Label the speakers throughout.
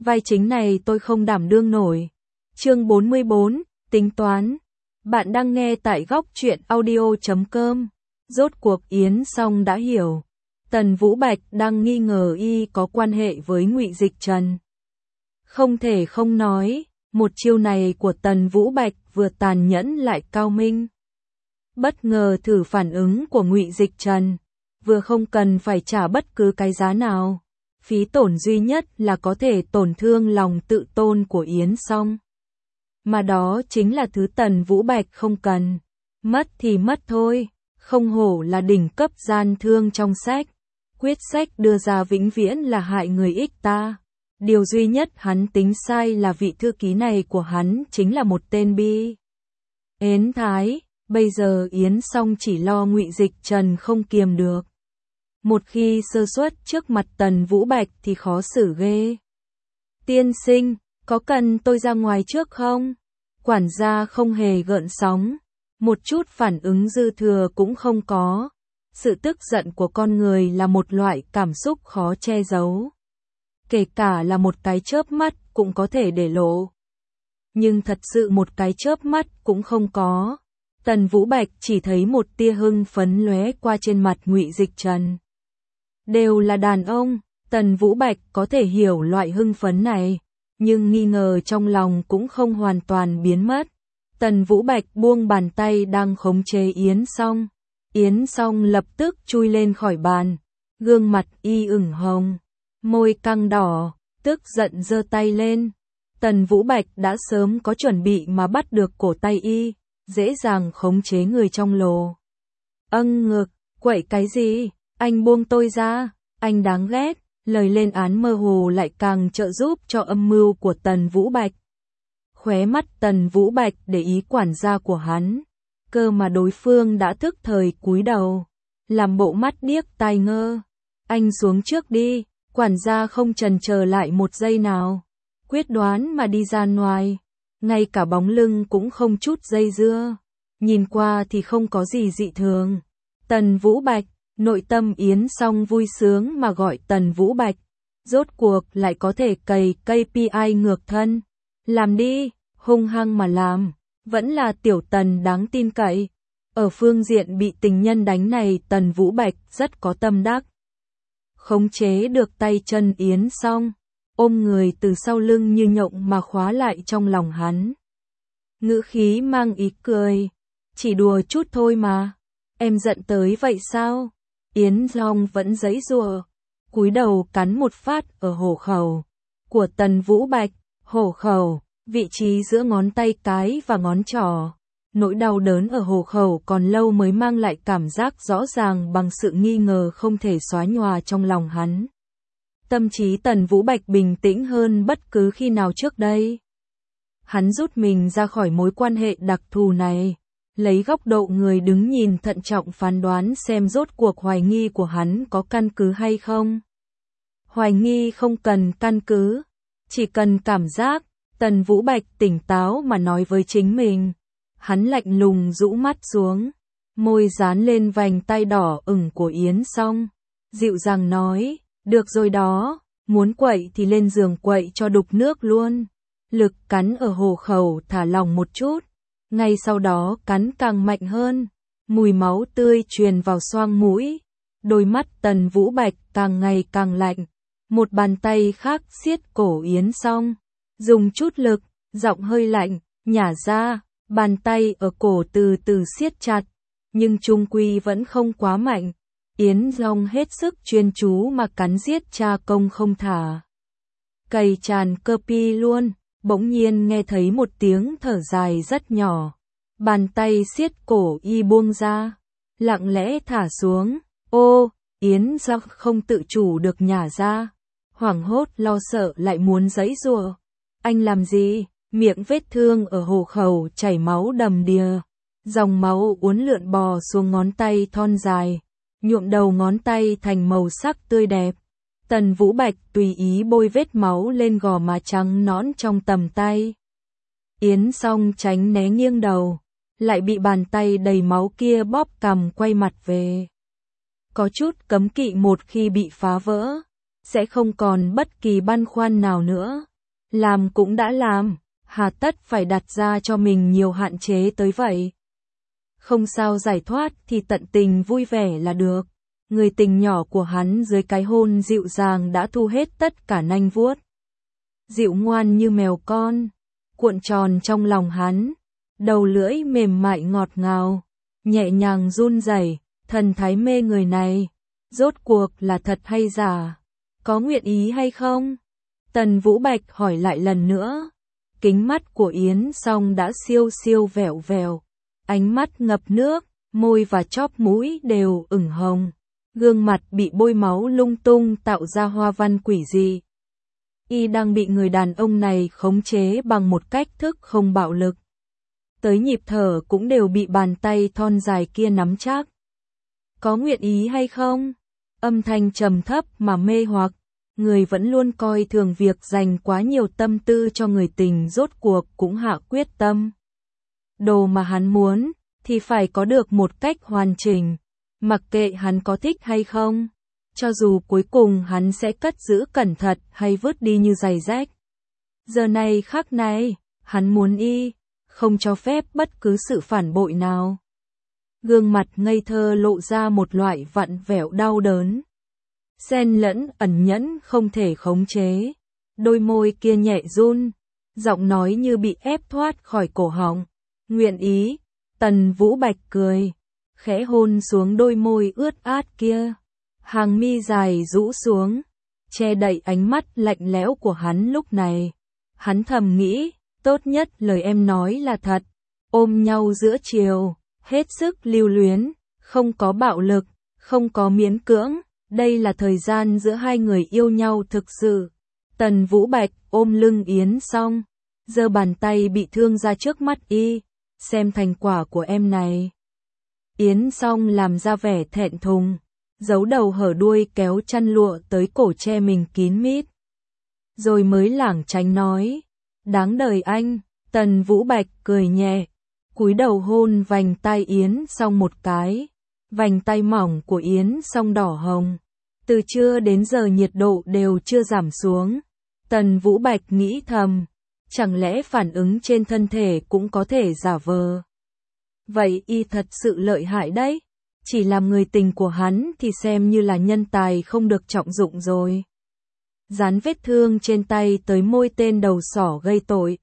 Speaker 1: vai chính này tôi không đảm đương nổi. Chương 44, tính toán. Bạn đang nghe tại góc truyện audio.com. Rốt cuộc Yến Song đã hiểu. Tần Vũ Bạch đang nghi ngờ y có quan hệ với Ngụy Dịch Trần. Không thể không nói, một chiêu này của Tần Vũ Bạch vừa tàn nhẫn lại cao minh. Bất ngờ thử phản ứng của Ngụy Dịch Trần, vừa không cần phải trả bất cứ cái giá nào. Phí tổn duy nhất là có thể tổn thương lòng tự tôn của Yến Song. Mà đó chính là thứ Tần Vũ Bạch không cần. Mất thì mất thôi, không hổ là đỉnh cấp gian thương trong sách. Quyết sách đưa ra vĩnh viễn là hại người ích ta. Điều duy nhất hắn tính sai là vị thư ký này của hắn chính là một tên bi. Ến thái, bây giờ Yến Song chỉ lo Ngụy Dịch Trần không kiềm được. Một khi sơ suất trước mặt Tần Vũ Bạch thì khó xử ghê. Tiên sinh, có cần tôi ra ngoài trước không? Quản gia không hề gợn sóng, một chút phản ứng dư thừa cũng không có. Sự tức giận của con người là một loại cảm xúc khó che giấu. Kể cả là một cái chớp mắt cũng có thể để lộ. Nhưng thật sự một cái chớp mắt cũng không có. Tần Vũ Bạch chỉ thấy một tia hưng phấn lóe qua trên mặt Ngụy Dịch Trần. Đều là đàn ông, Tần Vũ Bạch có thể hiểu loại hưng phấn này, nhưng nghi ngờ trong lòng cũng không hoàn toàn biến mất. Tần Vũ Bạch buông bàn tay đang khống chế Yến Song. Yến Song lập tức chui lên khỏi bàn, gương mặt y ửng hồng, môi căng đỏ, tức giận giơ tay lên. Tần Vũ Bạch đã sớm có chuẩn bị mà bắt được cổ tay y, dễ dàng khống chế người trong lồ. Ngực, quậy cái gì? Anh buông tôi ra, anh đáng ghét. Lời lên án mơ hồ lại càng trợ giúp cho âm mưu của Tần Vũ Bạch. Khóe mắt Tần Vũ Bạch để ý quản gia của hắn, cơ mà đối phương đã thức thời cúi đầu, làm bộ mắt điếc tai ngơ. Anh xuống trước đi, quản gia không chần chờ lại một giây nào, quyết đoán mà đi ra ngoài, ngay cả bóng lưng cũng không chút dây dưa, nhìn qua thì không có gì dị thường. Tần Vũ Bạch, nội tâm Yến Song vui sướng mà gọi Tần Vũ Bạch, rốt cuộc lại có thể cày KPI ngược thân. Làm đi, hung hăng mà làm, vẫn là tiểu Tần đáng tin cậy. Ở phương diện bị tình nhân đánh này Tần Vũ Bạch rất có tâm đắc. Khống chế được tay chân Yến Song, ôm người từ sau lưng như nhộng mà khóa lại trong lòng hắn. Ngữ khí mang ý cười, chỉ đùa chút thôi mà, em giận tới vậy sao? Yến Song vẫn giãy giụa, cúi đầu cắn một phát ở hổ khẩu của Tần Vũ Bạch. Hổ khẩu, vị trí giữa ngón tay cái và ngón trỏ. Nỗi đau đớn ở hổ khẩu còn lâu mới mang lại cảm giác rõ ràng bằng sự nghi ngờ không thể xóa nhòa trong lòng hắn. Tâm trí Tần Vũ Bạch bình tĩnh hơn bất cứ khi nào trước đây. Hắn rút mình ra khỏi mối quan hệ đặc thù này, lấy góc độ người đứng nhìn thận trọng phán đoán xem rốt cuộc hoài nghi của hắn có căn cứ hay không. Hoài nghi không cần căn cứ, chỉ cần cảm giác. Tần Vũ Bạch tỉnh táo mà nói với chính mình. Hắn lạnh lùng rũ mắt xuống, môi dán lên vành tay đỏ ửng của Yến Song, dịu dàng nói, được rồi đó, muốn quậy thì lên giường quậy cho đục nước luôn. Lực cắn ở hổ khẩu thả lỏng một chút, ngay sau đó cắn càng mạnh hơn, mùi máu tươi truyền vào xoang mũi. Đôi mắt Tần Vũ Bạch càng ngày càng lạnh, một bàn tay khác siết cổ Yến Song, dùng chút lực, giọng hơi lạnh, nhả ra, bàn tay ở cổ từ từ siết chặt, nhưng chung quy vẫn không quá mạnh. Yến Song hết sức chuyên chú mà cắn giết cha công không thả. Cày tràn cơ pi luôn, bỗng nhiên nghe thấy một tiếng thở dài rất nhỏ. Bàn tay siết cổ y buông ra, lặng lẽ thả xuống. Ô, Yến Song không tự chủ được nhả ra, hoảng hốt lo sợ lại muốn giãy giụa. Anh làm gì? Miệng vết thương ở hổ khẩu chảy máu đầm đìa, dòng máu uốn lượn bò xuống ngón tay thon dài, nhuộm đầu ngón tay thành màu sắc tươi đẹp. Tần Vũ Bạch tùy ý bôi vết máu lên gò má trắng nõn trong tầm tay. Yến Song tránh né nghiêng đầu, lại bị bàn tay đầy máu kia bóp cằm quay mặt về. Có chút cấm kỵ một khi bị phá vỡ, sẽ không còn bất kỳ băn khoăn nào nữa. Làm cũng đã làm, hà tất phải đặt ra cho mình nhiều hạn chế tới vậy. Không sao giải thoát thì tận tình vui vẻ là được. Người tình nhỏ của hắn dưới cái hôn dịu dàng đã thu hết tất cả nanh vuốt. Dịu ngoan như mèo con, cuộn tròn trong lòng hắn, đầu lưỡi mềm mại ngọt ngào, nhẹ nhàng run rẩy, thần thái mê người này, rốt cuộc là thật hay giả, có nguyện ý hay không? Tần Vũ Bạch hỏi lại lần nữa. Kính mắt của Yến Song đã siêu siêu vẹo vẹo, ánh mắt ngập nước, môi và chóp mũi đều ửng hồng, gương mặt bị bôi máu lung tung tạo ra hoa văn quỷ dị. Y đang bị người đàn ông này khống chế bằng một cách thức không bạo lực. Tới nhịp thở cũng đều bị bàn tay thon dài kia nắm chắc. Có nguyện ý hay không? Âm thanh trầm thấp mà mê hoặc, người vẫn luôn coi thường việc dành quá nhiều tâm tư cho người tình rốt cuộc cũng hạ quyết tâm. Đồ mà hắn muốn, thì phải có được một cách hoàn chỉnh, mặc kệ hắn có thích hay không. Cho dù cuối cùng hắn sẽ cất giữ cẩn thận hay vứt đi như giày rách. Giờ này khắc này, hắn muốn y, không cho phép bất cứ sự phản bội nào. Gương mặt ngây thơ lộ ra một loại vặn vẹo đau đớn. Xen lẫn ẩn nhẫn không thể khống chế. Đôi môi kia nhẹ run, giọng nói như bị ép thoát khỏi cổ họng. Nguyện ý, Tần Vũ Bạch cười, khẽ hôn xuống đôi môi ướt át kia. Hàng mi dài rũ xuống, che đậy ánh mắt lạnh lẽo của hắn lúc này. Hắn thầm nghĩ, tốt nhất lời em nói là thật. Ôm nhau giữa chiều, hết sức lưu luyến, không có bạo lực, không có miễn cưỡng. Đây là thời gian giữa hai người yêu nhau thực sự. Tần Vũ Bạch ôm lưng Yến Song, giơ bàn tay bị thương ra trước mắt y, xem thành quả của em này. Yến Song làm ra vẻ thẹn thùng, giấu đầu hở đuôi kéo chăn lụa tới cổ che mình kín mít. Rồi mới lảng tránh nói, đáng đời anh. Tần Vũ Bạch cười nhẹ, cúi đầu hôn vành tay Yến Song một cái. Vành tay mỏng của Yến Song đỏ hồng. Từ trưa đến giờ nhiệt độ đều chưa giảm xuống. Tần Vũ Bạch nghĩ thầm, chẳng lẽ phản ứng trên thân thể cũng có thể giả vờ. Vậy y thật sự lợi hại đấy. Chỉ làm người tình của hắn thì xem như là nhân tài không được trọng dụng rồi. Dán vết thương trên tay tới môi tên đầu sỏ gây tội.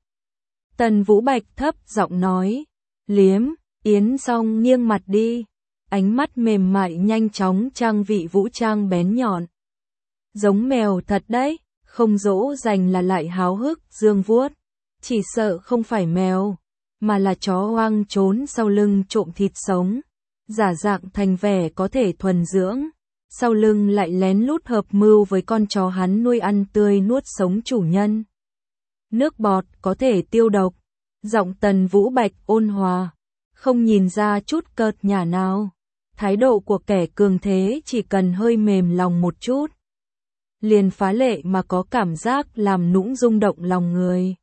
Speaker 1: Tần Vũ Bạch thấp giọng nói, liếm. Yến Song nghiêng mặt đi, ánh mắt mềm mại nhanh chóng trang vị vũ trang bén nhọn. Giống mèo thật đấy, không dỗ dành là lại háo hức dương vuốt. Chỉ sợ không phải mèo, mà là chó hoang trốn sau lưng trộm thịt sống. Giả dạng thành vẻ có thể thuần dưỡng, sau lưng lại lén lút hợp mưu với con chó hắn nuôi ăn tươi nuốt sống chủ nhân. Nước bọt có thể tiêu độc, giọng Tần Vũ Bạch ôn hòa, không nhìn ra chút cợt nhả nào. Thái độ của kẻ cường thế chỉ cần hơi mềm lòng một chút, liền phá lệ mà có cảm giác làm nũng rung động lòng người.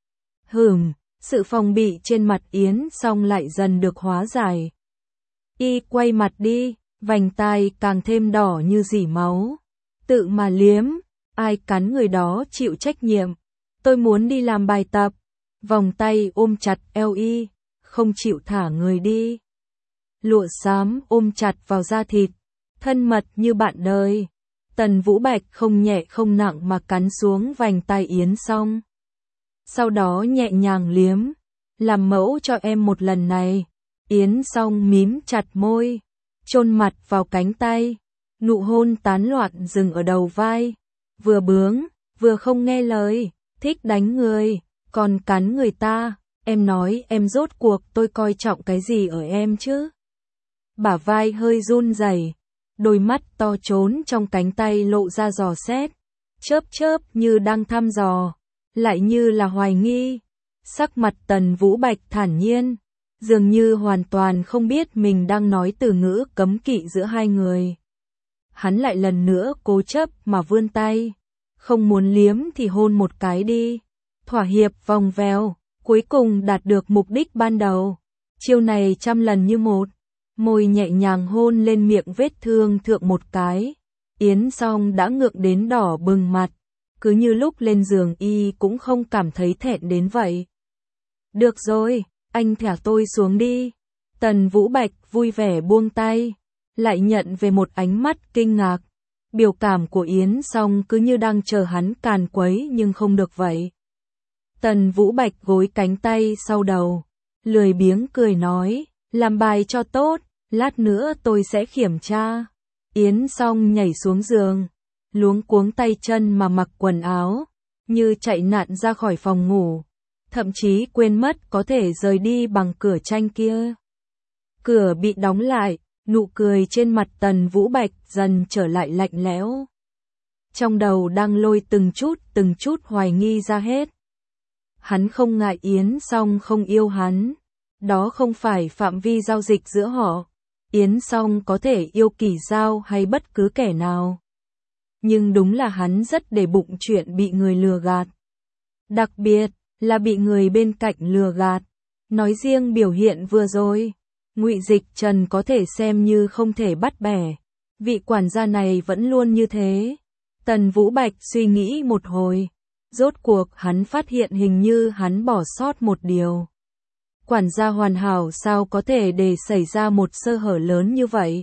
Speaker 1: Sự phòng bị trên mặt Yến Song lại dần được hóa giải. Y quay mặt đi, vành tai càng thêm đỏ như dỉ máu. Tự mà liếm, ai cắn người đó chịu trách nhiệm. Tôi muốn đi làm bài tập. Vòng tay ôm chặt eo y, không chịu thả người đi. Lụa xám ôm chặt vào da thịt, thân mật như bạn đời. Tần Vũ Bạch không nhẹ không nặng mà cắn xuống vành tai Yến Song. Sau đó nhẹ nhàng liếm, làm mẫu cho em một lần này. Yến Song mím chặt môi, chôn mặt vào cánh tay, nụ hôn tán loạn dừng ở đầu vai. Vừa bướng, vừa không nghe lời, thích đánh người, còn cắn người ta. Em nói em rốt cuộc tôi coi trọng cái gì ở em chứ? Bả vai hơi run rẩy, đôi mắt to trốn trong cánh tay lộ ra dò xét, chớp chớp như đang thăm dò, lại như là hoài nghi. Sắc mặt Tần Vũ Bạch thản nhiên, dường như hoàn toàn không biết mình đang nói từ ngữ cấm kỵ giữa hai người. Hắn lại lần nữa cố chấp mà vươn tay, không muốn liếm thì hôn một cái đi. Thỏa hiệp vòng vèo, cuối cùng đạt được mục đích ban đầu. Chiêu này trăm lần như một, môi nhẹ nhàng hôn lên miệng vết thương thượng một cái. Yến Song đã ngượng đến đỏ bừng mặt, cứ như lúc lên giường y cũng không cảm thấy thẹn đến vậy. Được rồi, anh thả tôi xuống đi. Tần Vũ Bạch vui vẻ buông tay, lại nhận về một ánh mắt kinh ngạc. Biểu cảm của Yến Song cứ như đang chờ hắn càn quấy nhưng không được vậy. Tần Vũ Bạch gối cánh tay sau đầu, lười biếng cười nói, làm bài cho tốt, lát nữa tôi sẽ kiểm tra. Yến Song nhảy xuống giường, luống cuống tay chân mà mặc quần áo, như chạy nạn ra khỏi phòng ngủ, thậm chí quên mất có thể rời đi bằng cửa tranh kia. Cửa bị đóng lại, nụ cười trên mặt Tần Vũ Bạch dần trở lại lạnh lẽo. Trong đầu đang lôi từng chút hoài nghi ra hết. Hắn không ngại Yến Song không yêu hắn, đó không phải phạm vi giao dịch giữa họ. Yến Song có thể yêu Kỳ Giao hay bất cứ kẻ nào. Nhưng đúng là hắn rất để bụng chuyện bị người lừa gạt. Đặc biệt là bị người bên cạnh lừa gạt. Nói riêng biểu hiện vừa rồi, Ngụy Dịch Trần có thể xem như không thể bắt bẻ. Vị quản gia này vẫn luôn như thế. Tần Vũ Bạch suy nghĩ một hồi, rốt cuộc hắn phát hiện hình như hắn bỏ sót một điều. Quản gia hoàn hảo sao có thể để xảy ra một sơ hở lớn như vậy?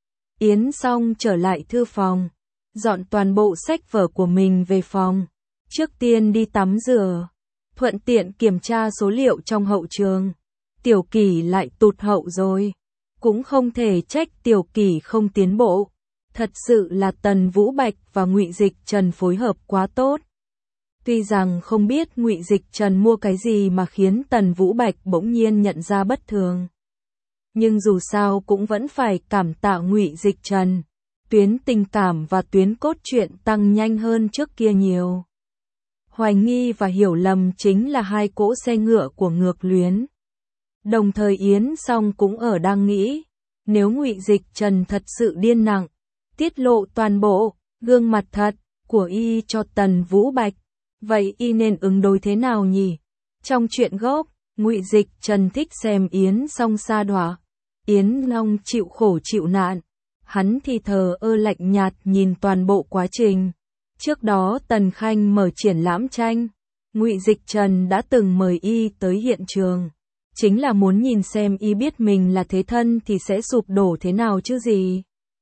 Speaker 1: Yến Song trở lại thư phòng, dọn toàn bộ sách vở của mình về phòng, trước tiên đi tắm rửa, thuận tiện kiểm tra số liệu trong hậu trường. Tiểu Kỳ lại tụt hậu rồi, cũng không thể trách Tiểu Kỳ không tiến bộ. Thật sự là Tần Vũ Bạch và Ngụy Dịch Trần phối hợp quá tốt. Tuy rằng không biết Ngụy Dịch Trần mua cái gì mà khiến Tần Vũ Bạch bỗng nhiên nhận ra bất thường, nhưng dù sao cũng vẫn phải cảm tạ Ngụy Dịch Trần. Tuyến tình cảm và tuyến cốt truyện tăng nhanh hơn trước kia nhiều. Hoài nghi và hiểu lầm chính là hai cỗ xe ngựa của ngược luyến. Đồng thời Yến Song cũng ở đang nghĩ, nếu Ngụy Dịch Trần thật sự điên nặng, tiết lộ toàn bộ gương mặt thật của y cho Tần Vũ Bạch, vậy y nên ứng đối thế nào nhỉ? Trong truyện gốc, Ngụy Dịch Trần thích xem Yến Song sa đọa, Yến Long chịu khổ chịu nạn, hắn thì thờ ơ lạnh nhạt nhìn toàn bộ quá trình. Trước đó Tần Khanh mở triển lãm tranh, Ngụy Dịch Trần đã từng mời y tới hiện trường, chính là muốn nhìn xem y biết mình là thế thân thì sẽ sụp đổ thế nào chứ gì.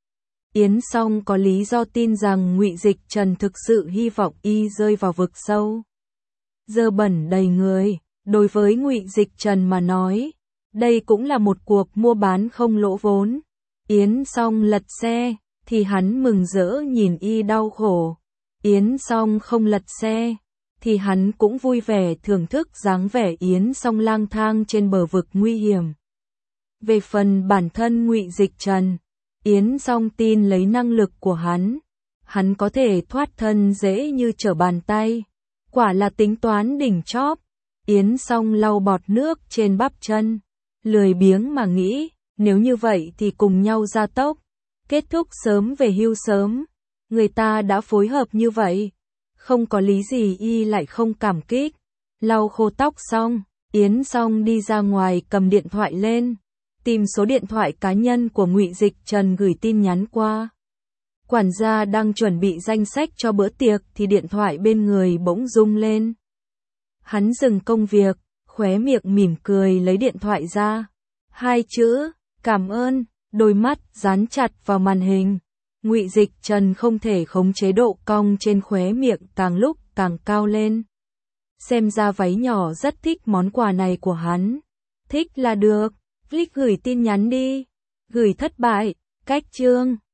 Speaker 1: Yến Song có lý do tin rằng Ngụy Dịch Trần thực sự hy vọng y rơi vào vực sâu, dơ bẩn đầy người. Đối với Ngụy Dịch Trần mà nói, đây cũng là một cuộc mua bán không lỗ vốn. Yến Song lật xe, thì hắn mừng rỡ nhìn y đau khổ. Yến Song không lật xe, thì hắn cũng vui vẻ thưởng thức dáng vẻ Yến Song lang thang trên bờ vực nguy hiểm. Về phần bản thân Ngụy Dịch Trần, Yến Song tin lấy năng lực của hắn có thể thoát thân dễ như trở bàn tay. Quả là tính toán đỉnh chóp. Yến Song lau bọt nước trên bắp chân, lười biếng mà nghĩ, nếu như vậy thì cùng nhau gia tốc, kết thúc sớm về hưu sớm. Người ta đã phối hợp như vậy, không có lý gì y lại không cảm kích. Lau khô tóc xong, Yến Song đi ra ngoài cầm điện thoại lên, tìm số điện thoại cá nhân của Ngụy Dịch Trần gửi tin nhắn qua. Quản gia đang chuẩn bị danh sách cho bữa tiệc thì điện thoại bên người bỗng rung lên. Hắn dừng công việc, khóe miệng mỉm cười lấy điện thoại ra. 2 chữ, cảm ơn, đôi mắt dán chặt vào màn hình. Ngụy Dịch Trần không thể khống chế độ cong trên khóe miệng càng lúc càng cao lên. Xem ra váy nhỏ rất thích món quà này của hắn. Thích là được, click gửi tin nhắn đi. Gửi thất bại, cách chương.